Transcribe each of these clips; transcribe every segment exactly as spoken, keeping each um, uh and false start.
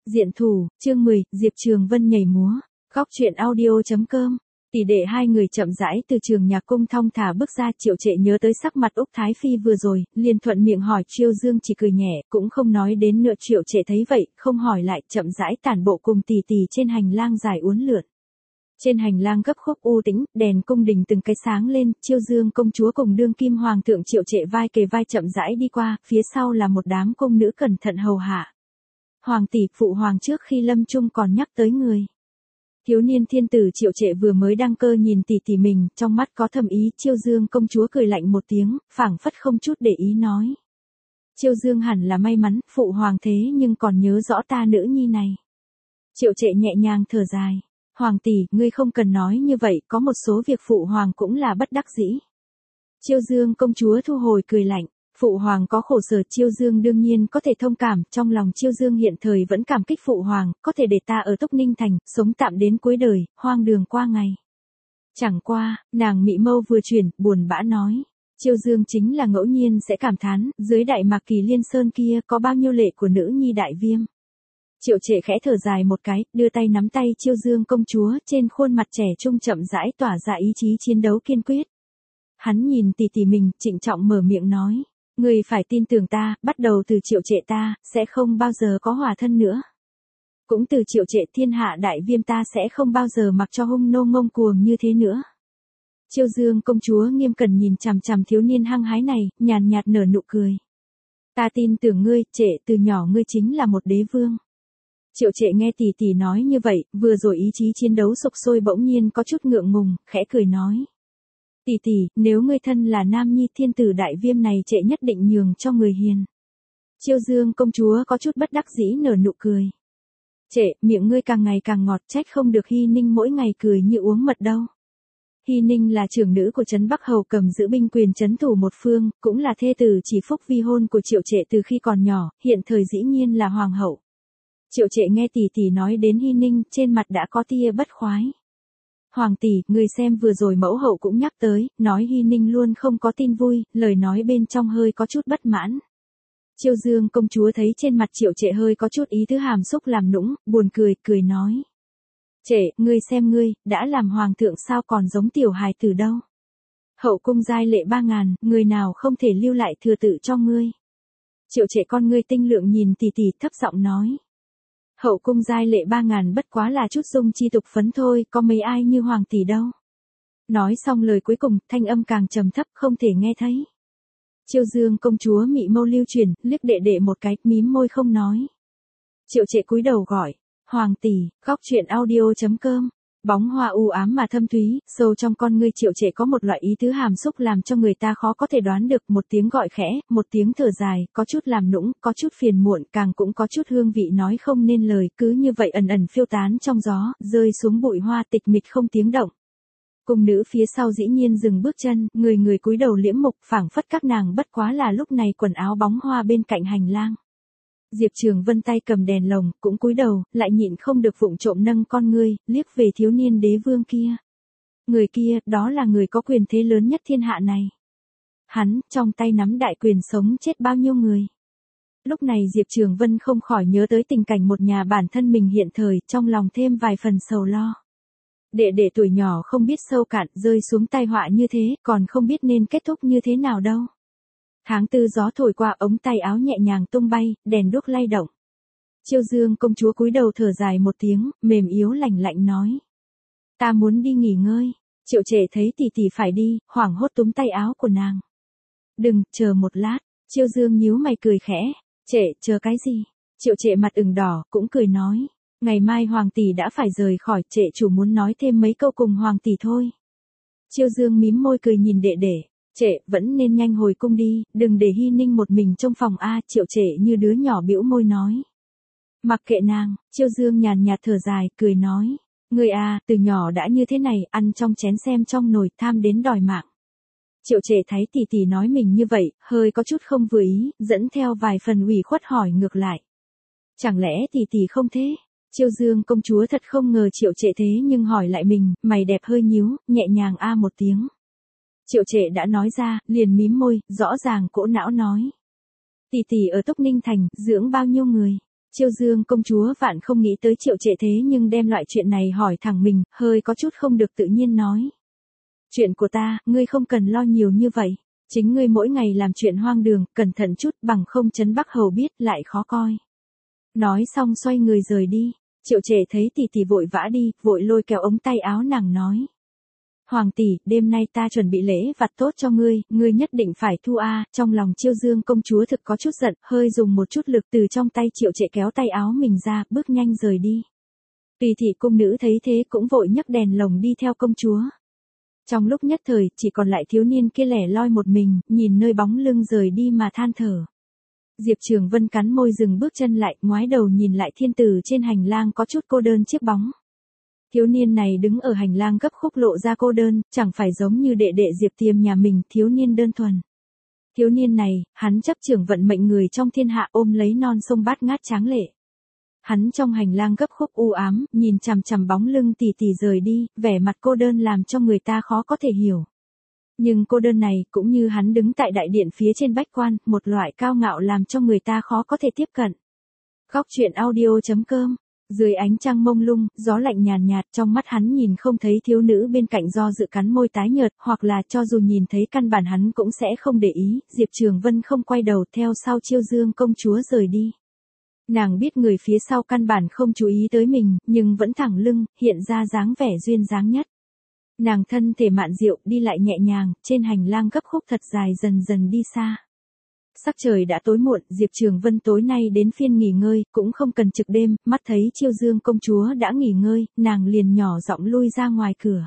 Diện thủ, chương mười, Diệp Trường Vân nhảy múa. Góc truyện audio.com. Tỷ đệ hai người chậm rãi từ trường nhạc cung thong thả bước ra. Triệu Trệ nhớ tới sắc mặt Úc Thái Phi vừa rồi, liền thuận miệng hỏi. Chiêu Dương chỉ cười nhẹ, cũng không nói đến nữa. Triệu Trệ thấy vậy, không hỏi lại, chậm rãi tản bộ cùng tỷ tỷ trên hành lang dài uốn lượn. Trên hành lang gấp khúc u tĩnh, đèn cung đình từng cái sáng lên. Chiêu Dương công chúa cùng đương kim hoàng thượng Triệu Trệ vai kề vai chậm rãi đi qua, phía sau là một đám cung nữ cẩn thận hầu hạ. Hoàng tỷ, phụ hoàng trước khi lâm chung còn nhắc tới người. Thiếu niên thiên tử Triệu Trệ vừa mới đăng cơ nhìn tỷ tỷ mình, trong mắt có thầm ý. Chiêu Dương công chúa cười lạnh một tiếng, phảng phất không chút để ý nói. Chiêu Dương hẳn là may mắn, phụ hoàng thế nhưng còn nhớ rõ ta nữ nhi này. Triệu Trệ nhẹ nhàng thở dài. Hoàng tỷ, ngươi không cần nói như vậy, có một số việc phụ hoàng cũng là bất đắc dĩ. Chiêu Dương công chúa thu hồi cười lạnh. Phụ hoàng có khổ sở, Chiêu Dương đương nhiên có thể thông cảm, trong lòng Chiêu Dương hiện thời vẫn cảm kích phụ hoàng, có thể để ta ở Túc Ninh Thành, sống tạm đến cuối đời, hoang đường qua ngày. Chẳng qua, nàng mị mâu vừa chuyển, buồn bã nói. Chiêu Dương chính là ngẫu nhiên sẽ cảm thán, dưới Đại Mạc Kỳ Liên Sơn kia có bao nhiêu lệ của nữ nhi Đại Viêm. Triệu Trệ khẽ thở dài một cái, đưa tay nắm tay Chiêu Dương công chúa, trên khuôn mặt trẻ trung chậm rãi tỏa ra ý chí chiến đấu kiên quyết. Hắn nhìn tỷ tỷ mình, trịnh trọng mở miệng nói. Người phải tin tưởng ta, bắt đầu từ Triệu Trệ ta, sẽ không bao giờ có hòa thân nữa. Cũng từ Triệu Trệ thiên hạ Đại Viêm ta sẽ không bao giờ mặc cho hung nô ngông cuồng như thế nữa. Chiêu Dương công chúa nghiêm cẩn nhìn chằm chằm thiếu niên hăng hái này, nhàn nhạt nở nụ cười. Ta tin tưởng ngươi, Trệ, từ nhỏ ngươi chính là một đế vương. Triệu Trệ nghe tỷ tỷ nói như vậy, vừa rồi ý chí chiến đấu sục sôi bỗng nhiên có chút ngượng ngùng, khẽ cười nói. Tỷ tỷ, nếu ngươi thân là nam nhi thiên tử Đại Viêm này Trệ nhất định nhường cho người hiền. Chiêu Dương công chúa có chút bất đắc dĩ nở nụ cười. Trệ, miệng ngươi càng ngày càng ngọt, trách không được Hy Ninh mỗi ngày cười như uống mật đâu. Hy Ninh là trưởng nữ của Trấn Bắc Hầu cầm giữ binh quyền trấn thủ một phương, cũng là thê tử chỉ phúc vi hôn của Triệu Trệ từ khi còn nhỏ, hiện thời dĩ nhiên là hoàng hậu. Triệu Trệ nghe tỷ tỷ nói đến Hy Ninh, trên mặt đã có tia bất khoái. Hoàng tỷ, người xem vừa rồi mẫu hậu cũng nhắc tới, nói Hy Ninh luôn không có tin vui, lời nói bên trong hơi có chút bất mãn. Chiêu Dương công chúa thấy trên mặt Triệu Trệ hơi có chút ý tứ hàm xúc làm nũng, buồn cười, cười nói. Trệ, ngươi xem ngươi, đã làm hoàng thượng sao còn giống tiểu hài tử đâu. Hậu cung giai lệ ba ngàn, người nào không thể lưu lại thừa tự cho ngươi. Triệu Trệ con ngươi tinh lượng nhìn tỷ tỷ thấp giọng nói. Hậu cung giai lệ ba ngàn bất quá là chút dung chi tục phấn thôi, có mấy ai như hoàng tỷ đâu. Nói xong lời cuối cùng, thanh âm càng trầm thấp không thể nghe thấy. Chiêu Dương công chúa mị mâu lưu chuyển, liếc đệ đệ một cái, mím môi không nói. Triệu Trệ cúi đầu gọi, hoàng tỷ, góc truyện audio.com. Bóng hoa u ám mà thâm thúy, sâu trong con ngươi Triệu Trệ có một loại ý tứ hàm xúc làm cho người ta khó có thể đoán được, một tiếng gọi khẽ, một tiếng thở dài, có chút làm nũng, có chút phiền muộn, càng cũng có chút hương vị nói không nên lời, cứ như vậy ẩn ẩn phiêu tán trong gió, rơi xuống bụi hoa tịch mịch không tiếng động. Cung nữ phía sau dĩ nhiên dừng bước chân, người người cúi đầu liễm mục, phảng phất các nàng bất quá là lúc này quần áo bóng hoa bên cạnh hành lang. Diệp Trường Vân tay cầm đèn lồng, cũng cúi đầu, lại nhịn không được vụng trộm nâng con ngươi, liếc về thiếu niên đế vương kia. Người kia, đó là người có quyền thế lớn nhất thiên hạ này. Hắn, trong tay nắm đại quyền sống chết bao nhiêu người. Lúc này Diệp Trường Vân không khỏi nhớ tới tình cảnh một nhà bản thân mình hiện thời, trong lòng thêm vài phần sầu lo. Đệ đệ tuổi nhỏ không biết sâu cạn, rơi xuống tai họa như thế, còn không biết nên kết thúc như thế nào đâu. Tháng tư gió thổi qua, ống tay áo nhẹ nhàng tung bay, đèn đuốc lay động. Chiêu Dương công chúa cúi đầu thở dài một tiếng, mềm yếu lạnh lạnh nói. Ta muốn đi nghỉ ngơi. Triệu Trệ thấy tỷ tỷ phải đi, hoảng hốt túm tay áo của nàng. Đừng, chờ một lát. Chiêu Dương nhíu mày cười khẽ. Trệ, chờ cái gì? Triệu Trệ mặt ửng đỏ, cũng cười nói. Ngày mai hoàng tỷ đã phải rời khỏi, Trệ chủ muốn nói thêm mấy câu cùng hoàng tỷ thôi. Chiêu Dương mím môi cười nhìn đệ đệ. Trệ, vẫn nên nhanh hồi cung đi, đừng để Hy Ninh một mình trong phòng a. Triệu Trệ như đứa nhỏ bĩu môi nói. Mặc kệ nàng. Chiêu Dương nhàn nhạt thở dài, cười nói. Người à, từ nhỏ đã như thế này, ăn trong chén xem trong nồi, tham đến đòi mạng. Triệu Trệ thấy tỷ tỷ nói mình như vậy, hơi có chút không vừa ý, dẫn theo vài phần ủy khuất hỏi ngược lại. Chẳng lẽ tỷ tỷ không thế? Chiêu Dương công chúa thật không ngờ Triệu Trệ thế nhưng hỏi lại mình, mày đẹp hơi nhíu, nhẹ nhàng a một tiếng. Triệu Trệ đã nói ra, liền mím môi, rõ ràng cỗ não nói. Tỷ tỷ ở Túc Ninh Thành, dưỡng bao nhiêu người? Chiêu Dương công chúa vạn không nghĩ tới Triệu Trệ thế nhưng đem loại chuyện này hỏi thẳng mình, hơi có chút không được tự nhiên nói. Chuyện của ta, ngươi không cần lo nhiều như vậy. Chính ngươi mỗi ngày làm chuyện hoang đường, cẩn thận chút bằng không Trấn Bắc Hầu biết lại khó coi. Nói xong xoay người rời đi. Triệu Trệ thấy tỷ tỷ vội vã đi, vội lôi kéo ống tay áo nàng nói. Hoàng tỷ, đêm nay ta chuẩn bị lễ vặt tốt cho ngươi, ngươi nhất định phải thu a. Trong lòng Chiêu Dương công chúa thực có chút giận, hơi dùng một chút lực từ trong tay Triệu Trệ kéo tay áo mình ra, bước nhanh rời đi. Tùy thị cung nữ thấy thế cũng vội nhấc đèn lồng đi theo công chúa. Trong lúc nhất thời, chỉ còn lại thiếu niên kia lẻ loi một mình, nhìn nơi bóng lưng rời đi mà than thở. Diệp Trường Vân cắn môi dừng bước chân lại, ngoái đầu nhìn lại thiên tử trên hành lang có chút cô đơn chiếc bóng. Thiếu niên này đứng ở hành lang gấp khúc lộ ra cô đơn, chẳng phải giống như đệ đệ Diệp Tiềm nhà mình, thiếu niên đơn thuần. Thiếu niên này, hắn chấp trưởng vận mệnh người trong thiên hạ ôm lấy non sông Bát Ngát tráng lệ. Hắn trong hành lang gấp khúc u ám, nhìn chằm chằm bóng lưng tỷ tỷ rời đi, vẻ mặt cô đơn làm cho người ta khó có thể hiểu. Nhưng cô đơn này, cũng như hắn đứng tại đại điện phía trên bách quan, một loại cao ngạo làm cho người ta khó có thể tiếp cận. Góc truyện audio chấm com. Dưới ánh trăng mông lung, gió lạnh nhàn nhạt, trong mắt hắn nhìn không thấy thiếu nữ bên cạnh do dự cắn môi tái nhợt, hoặc là cho dù nhìn thấy căn bản hắn cũng sẽ không để ý. Diệp Trường Vân không quay đầu theo sau Chiêu Dương công chúa rời đi. Nàng biết người phía sau căn bản không chú ý tới mình, nhưng vẫn thẳng lưng, hiện ra dáng vẻ duyên dáng nhất. Nàng thân thể mạn diệu đi lại nhẹ nhàng, trên hành lang gấp khúc thật dài dần dần đi xa. Sắc trời đã tối muộn, Diệp Trường Vân tối nay đến phiên nghỉ ngơi, cũng không cần trực đêm, mắt thấy Chiêu Dương công chúa đã nghỉ ngơi, nàng liền nhỏ giọng lui ra ngoài cửa.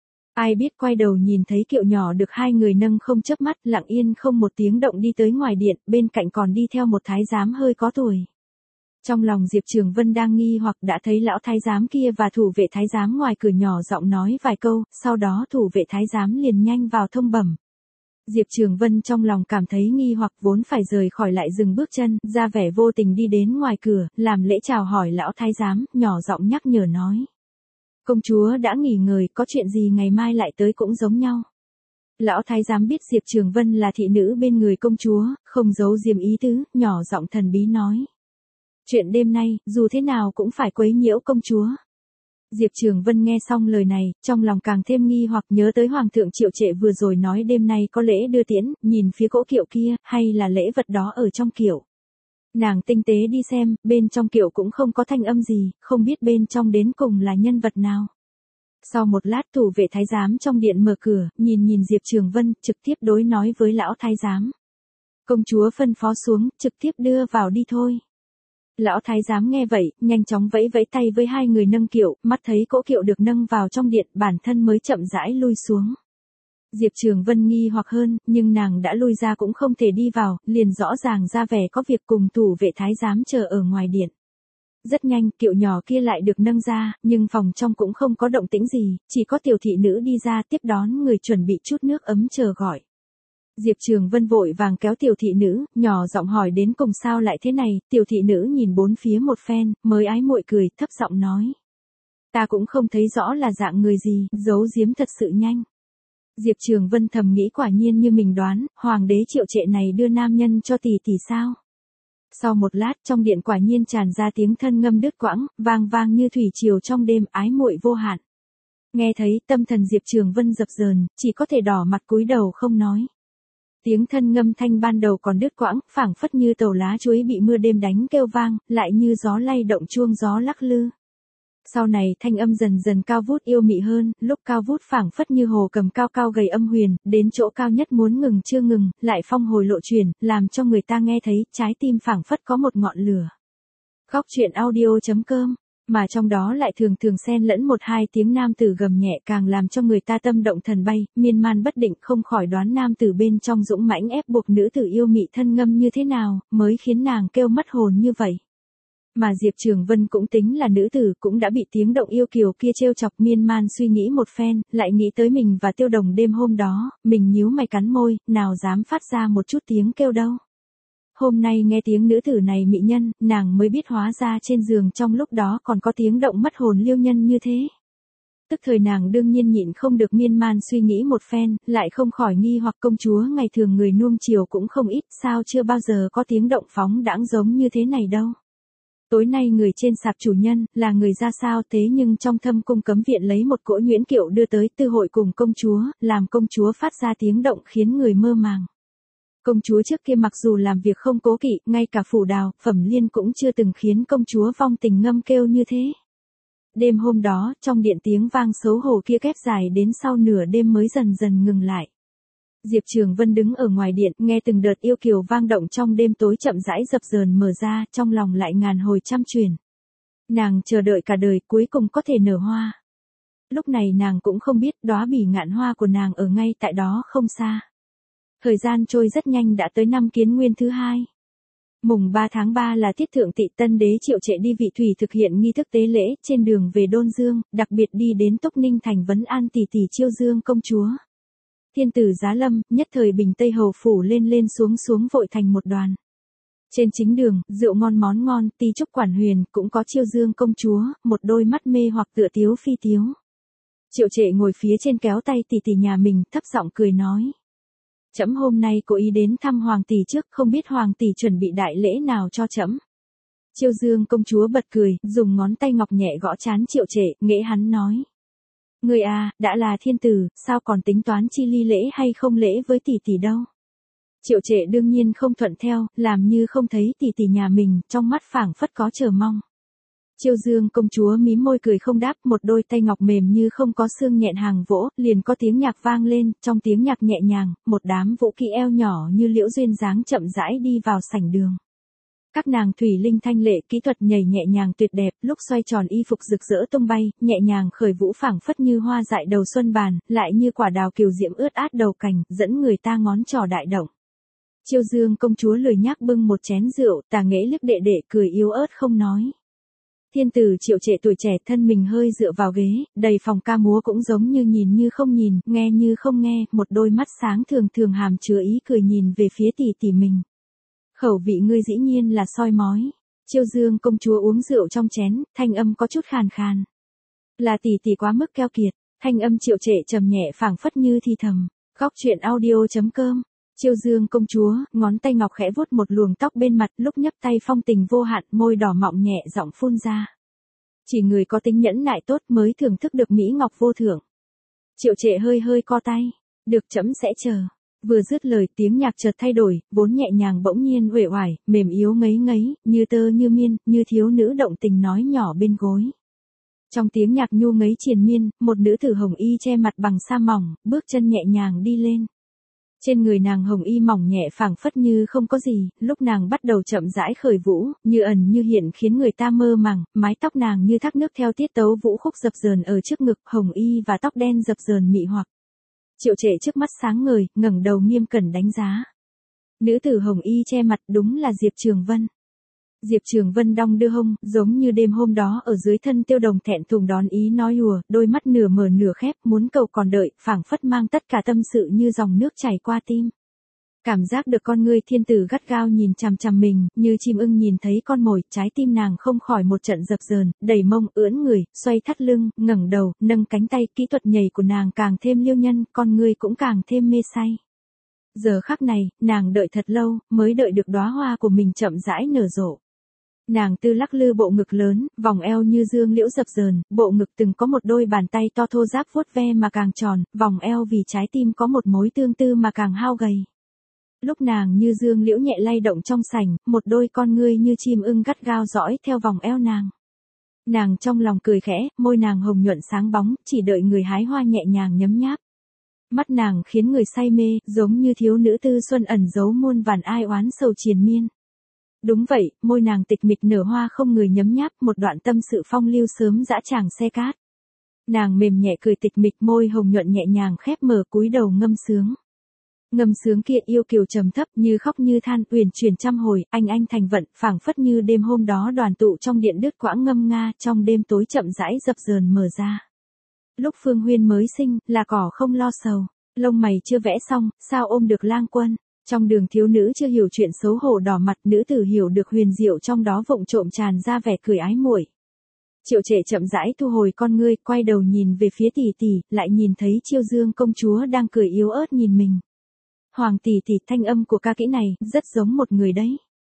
Ai biết quay đầu nhìn thấy kiệu nhỏ được hai người nâng không chớp mắt, lặng yên không một tiếng động đi tới ngoài điện, bên cạnh còn đi theo một thái giám hơi có tuổi. Trong lòng Diệp Trường Vân đang nghi hoặc đã thấy lão thái giám kia và thủ vệ thái giám ngoài cửa nhỏ giọng nói vài câu, sau đó thủ vệ thái giám liền nhanh vào thông bẩm. Diệp Trường Vân trong lòng cảm thấy nghi hoặc vốn phải rời khỏi lại dừng bước chân, ra vẻ vô tình đi đến ngoài cửa, làm lễ chào hỏi lão thái giám, nhỏ giọng nhắc nhở nói. Công chúa đã nghỉ ngơi, có chuyện gì ngày mai lại tới cũng giống nhau. Lão thái giám biết Diệp Trường Vân là thị nữ bên người công chúa, không giấu diêm ý tứ, nhỏ giọng thần bí nói. Chuyện đêm nay, dù thế nào cũng phải quấy nhiễu công chúa. Diệp Trường Vân nghe xong lời này, trong lòng càng thêm nghi hoặc nhớ tới Hoàng thượng Triệu Trệ vừa rồi nói đêm nay có lễ đưa tiễn, nhìn phía cỗ kiệu kia, hay là lễ vật đó ở trong kiệu. Nàng tinh tế đi xem, bên trong kiệu cũng không có thanh âm gì, không biết bên trong đến cùng là nhân vật nào. Sau một lát thủ vệ thái giám trong điện mở cửa, nhìn nhìn Diệp Trường Vân, trực tiếp đối nói với lão thái giám. Công chúa phân phó xuống, trực tiếp đưa vào đi thôi. Lão thái giám nghe vậy, nhanh chóng vẫy vẫy tay với hai người nâng kiệu, mắt thấy cỗ kiệu được nâng vào trong điện, bản thân mới chậm rãi lui xuống. Diệp Trường Vân nghi hoặc hơn, nhưng nàng đã lui ra cũng không thể đi vào, liền rõ ràng ra vẻ có việc cùng thủ vệ thái giám chờ ở ngoài điện. Rất nhanh, kiệu nhỏ kia lại được nâng ra, nhưng phòng trong cũng không có động tĩnh gì, chỉ có tiểu thị nữ đi ra tiếp đón người chuẩn bị chút nước ấm chờ gọi. Diệp Trường Vân vội vàng kéo tiểu thị nữ, nhỏ giọng hỏi đến cùng sao lại thế này, tiểu thị nữ nhìn bốn phía một phen, mới ái muội cười, thấp giọng nói. Ta cũng không thấy rõ là dạng người gì, giấu giếm thật sự nhanh. Diệp Trường Vân thầm nghĩ quả nhiên như mình đoán, hoàng đế Triệu Trệ này đưa nam nhân cho tỷ tỷ sao. Sau một lát trong điện quả nhiên tràn ra tiếng thân ngâm đứt quãng, vang vang như thủy triều trong đêm, ái muội vô hạn. Nghe thấy tâm thần Diệp Trường Vân dập dờn, chỉ có thể đỏ mặt cúi đầu không nói. Tiếng thân ngâm thanh ban đầu còn đứt quãng, phảng phất như tàu lá chuối bị mưa đêm đánh kêu vang, lại như gió lay động chuông gió lắc lư. Sau này thanh âm dần dần cao vút yêu mị hơn, lúc cao vút phảng phất như hồ cầm cao cao gầy âm huyền, đến chỗ cao nhất muốn ngừng chưa ngừng, lại phong hồi lộ chuyển, làm cho người ta nghe thấy trái tim phảng phất có một ngọn lửa. Góc truyện audio chấm com. Mà trong đó lại thường thường xen lẫn một hai tiếng nam tử gầm nhẹ càng làm cho người ta tâm động thần bay, miên man bất định không khỏi đoán nam tử bên trong dũng mãnh ép buộc nữ tử yêu mị thân ngâm như thế nào, mới khiến nàng kêu mất hồn như vậy. Mà Diệp Trường Vân cũng tính là nữ tử cũng đã bị tiếng động yêu kiều kia trêu chọc miên man suy nghĩ một phen, lại nghĩ tới mình và Tiêu Đồng đêm hôm đó, mình nhíu mày cắn môi, nào dám phát ra một chút tiếng kêu đâu. Hôm nay nghe tiếng nữ tử này mị nhân, nàng mới biết hóa ra trên giường trong lúc đó còn có tiếng động mất hồn liêu nhân như thế. Tức thời nàng đương nhiên nhịn không được miên man suy nghĩ một phen, lại không khỏi nghi hoặc công chúa ngày thường người nuông chiều cũng không ít, sao chưa bao giờ có tiếng động phóng đãng giống như thế này đâu. Tối nay người trên sạp chủ nhân, là người ra sao thế nhưng trong thâm cung cấm viện lấy một cỗ nhuyễn kiệu đưa tới tư hội cùng công chúa, làm công chúa phát ra tiếng động khiến người mơ màng. Công chúa trước kia mặc dù làm việc không cố kỵ, ngay cả phủ đào, phẩm liên cũng chưa từng khiến công chúa vong tình ngâm kêu như thế. Đêm hôm đó, trong điện tiếng vang xấu hổ kia kép dài đến sau nửa đêm mới dần dần ngừng lại. Diệp Trường Vân đứng ở ngoài điện, nghe từng đợt yêu kiều vang động trong đêm tối chậm rãi dập dờn mở ra, trong lòng lại ngàn hồi trăm chuyển. Nàng chờ đợi cả đời cuối cùng có thể nở hoa. Lúc này nàng cũng không biết đóa bỉ ngạn hoa của nàng ở ngay tại đó không xa. Thời gian trôi rất nhanh đã tới năm Kiến Nguyên thứ hai. Mùng ba tháng ba là tiết thượng tỵ, tân đế Triệu Trệ đi vị thủy thực hiện nghi thức tế lễ, trên đường về Đôn Dương, đặc biệt đi đến Túc Ninh thành vấn an tỷ tỷ Chiêu Dương công chúa. Thiên tử giá lâm, nhất thời bình Tây hầu phủ lên lên xuống xuống vội thành một đoàn. Trên chính đường, rượu ngon món ngon, ti trúc quản huyền, cũng có Chiêu Dương công chúa, một đôi mắt mê hoặc tựa tiếu phi tiếu. Triệu Trệ ngồi phía trên kéo tay tỷ tỷ nhà mình, thấp giọng cười nói. Trẫm hôm nay cố ý đến thăm hoàng tỷ trước, không biết hoàng tỷ chuẩn bị đại lễ nào cho trẫm. Chiêu Dương công chúa bật cười, dùng ngón tay ngọc nhẹ gõ trán Triệu Trệ, nghễ hắn nói. Người à, đã là thiên tử, sao còn tính toán chi ly lễ hay không lễ với tỷ tỷ đâu. Triệu Trệ đương nhiên không thuận theo, làm như không thấy tỷ tỷ nhà mình, trong mắt phảng phất có chờ mong. Chiêu Dương công chúa mím môi cười không đáp, một đôi tay ngọc mềm như không có xương nhẹn hàng vỗ, liền có tiếng nhạc vang lên, trong tiếng nhạc nhẹ nhàng, một đám vũ kỹ eo nhỏ như liễu duyên dáng chậm rãi đi vào sảnh đường. Các nàng thủy linh thanh lệ, kỹ thuật nhảy nhẹ nhàng tuyệt đẹp, lúc xoay tròn y phục rực rỡ tung bay, nhẹ nhàng khởi vũ phảng phất như hoa dại đầu xuân bàn, lại như quả đào kiều diễm ướt át đầu cành, dẫn người ta ngón trỏ đại động. Chiêu Dương công chúa lười nhác bưng một chén rượu, tà nghễ liếc đệ đệ cười yếu ớt không nói. Thiên tử Triệu Trệ tuổi trẻ thân mình hơi dựa vào ghế, đầy phòng ca múa cũng giống như nhìn như không nhìn, nghe như không nghe, một đôi mắt sáng thường thường hàm chứa ý cười nhìn về phía tỷ tỷ mình. Khẩu vị ngươi dĩ nhiên là soi mói. Chiêu Dương công chúa uống rượu trong chén, thanh âm có chút khàn khàn. Là tỷ tỷ quá mức keo kiệt, thanh âm Triệu Trệ trầm nhẹ phảng phất như thi thầm. Góc truyện audio chấm com. Chiêu Dương công chúa, ngón tay ngọc khẽ vuốt một luồng tóc bên mặt, lúc nhấp tay phong tình vô hạn, môi đỏ mọng nhẹ giọng phun ra. Chỉ người có tính nhẫn nại tốt mới thưởng thức được mỹ ngọc vô thưởng. Triệu Trệ hơi hơi co tay, được trẫm sẽ chờ. Vừa dứt lời tiếng nhạc chợt thay đổi, vốn nhẹ nhàng bỗng nhiên uể oải, mềm yếu ngấy ngấy, như tơ như miên, như thiếu nữ động tình nói nhỏ bên gối. Trong tiếng nhạc nhu ngấy triền miên, một nữ tử hồng y che mặt bằng sa mỏng, bước chân nhẹ nhàng đi lên. Trên người nàng hồng y mỏng nhẹ phảng phất như không có gì, lúc nàng bắt đầu chậm rãi khởi vũ, như ẩn như hiện khiến người ta mơ màng, mái tóc nàng như thác nước theo tiết tấu vũ khúc dập dờn ở trước ngực, hồng y và tóc đen dập dờn mị hoặc. Triệu Trệ trước mắt sáng ngời, ngẩng đầu nghiêm cẩn đánh giá. Nữ tử hồng y che mặt đúng là Diệp Trường Vân. Diệp Trường Vân đong đưa hông, giống như đêm hôm đó ở dưới thân Tiêu Đồng thẹn thùng đón ý nói đùa, đôi mắt nửa mở nửa khép, muốn cầu còn đợi, phảng phất mang tất cả tâm sự như dòng nước chảy qua tim. Cảm giác được con ngươi thiên tử gắt gao nhìn chằm chằm mình, như chim ưng nhìn thấy con mồi, trái tim nàng không khỏi một trận dập dờn, đẩy mông, ưỡn người, xoay thắt lưng, ngẩng đầu, nâng cánh tay, kỹ thuật nhảy của nàng càng thêm liêu nhân, con ngươi cũng càng thêm mê say. Giờ khắc này, nàng đợi thật lâu, mới đợi được đóa hoa của mình chậm rãi nở rộ. Nàng tư lắc lư bộ ngực lớn, vòng eo như dương liễu dập dờn, bộ ngực từng có một đôi bàn tay to thô ráp vuốt ve mà càng tròn, vòng eo vì trái tim có một mối tương tư mà càng hao gầy. Lúc nàng như dương liễu nhẹ lay động trong sảnh, một đôi con ngươi như chim ưng gắt gao dõi theo vòng eo nàng. Nàng trong lòng cười khẽ, môi nàng hồng nhuận sáng bóng, chỉ đợi người hái hoa nhẹ nhàng nhấm nháp. Mắt nàng khiến người say mê, giống như thiếu nữ tư xuân ẩn giấu muôn vàn ai oán sầu triền miên. Đúng vậy, môi nàng tịch mịch nở hoa không người nhấm nháp, một đoạn tâm sự phong lưu sớm dã tràng xe cát. Nàng mềm nhẹ cười tịch mịch, môi hồng nhuận nhẹ nhàng khép mở, cúi đầu ngâm sướng. Ngâm sướng kia yêu kiều trầm thấp, như khóc như than, uyển chuyển trăm hồi, anh anh thành vận, phảng phất như đêm hôm đó đoàn tụ trong điện đứt quãng ngâm nga, trong đêm tối chậm rãi dập dờn mở ra. Lúc Phương Huyên mới sinh, là cỏ không lo sầu, lông mày chưa vẽ xong, sao ôm được lang quân. Trong đường thiếu nữ chưa hiểu chuyện xấu hổ đỏ mặt, nữ tử hiểu được huyền diệu trong đó vụng trộm tràn ra vẻ cười ái muội. Triệu Trệ chậm rãi thu hồi con ngươi, quay đầu nhìn về phía tỷ tỷ, lại nhìn thấy Chiêu Dương công chúa đang cười yếu ớt nhìn mình. Hoàng tỷ tỷ, thanh âm của ca kỹ này rất giống một người đấy.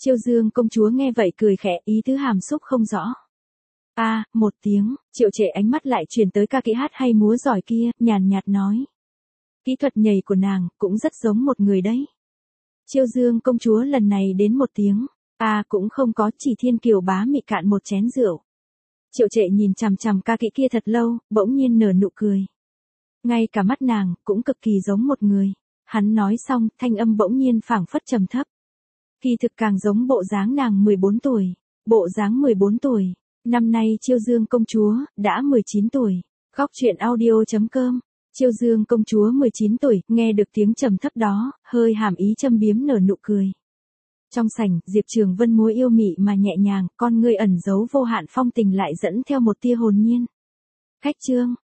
Chiêu Dương công chúa nghe vậy cười khẽ, ý tứ hàm xúc không rõ. A, à, một tiếng, Triệu Trệ ánh mắt lại chuyển tới ca kỹ hát hay múa giỏi kia, nhàn nhạt nói. Kỹ thuật nhảy của nàng cũng rất giống một người đấy. Chiêu Dương công chúa lần này đến một tiếng. A à, cũng không có, chỉ Thiên Kiều bá mị cạn một chén rượu. Triệu Trệ nhìn chằm chằm ca kỹ kia thật lâu, bỗng nhiên nở nụ cười. Ngay cả mắt nàng cũng cực kỳ giống một người. Hắn nói xong, thanh âm bỗng nhiên phảng phất trầm thấp. Kỳ thực càng giống bộ dáng nàng mười bốn tuổi. Bộ dáng mười bốn tuổi. Năm nay Chiêu Dương công chúa đã mười chín tuổi. Góc truyện audio chấm com. Chiêu Dương công chúa mười chín tuổi, nghe được tiếng trầm thấp đó, hơi hàm ý châm biếm nở nụ cười. Trong sảnh, Diệp Trường Vân múa yêu mị mà nhẹ nhàng, con ngươi ẩn giấu vô hạn phong tình lại dẫn theo một tia hồn nhiên. Khách trương,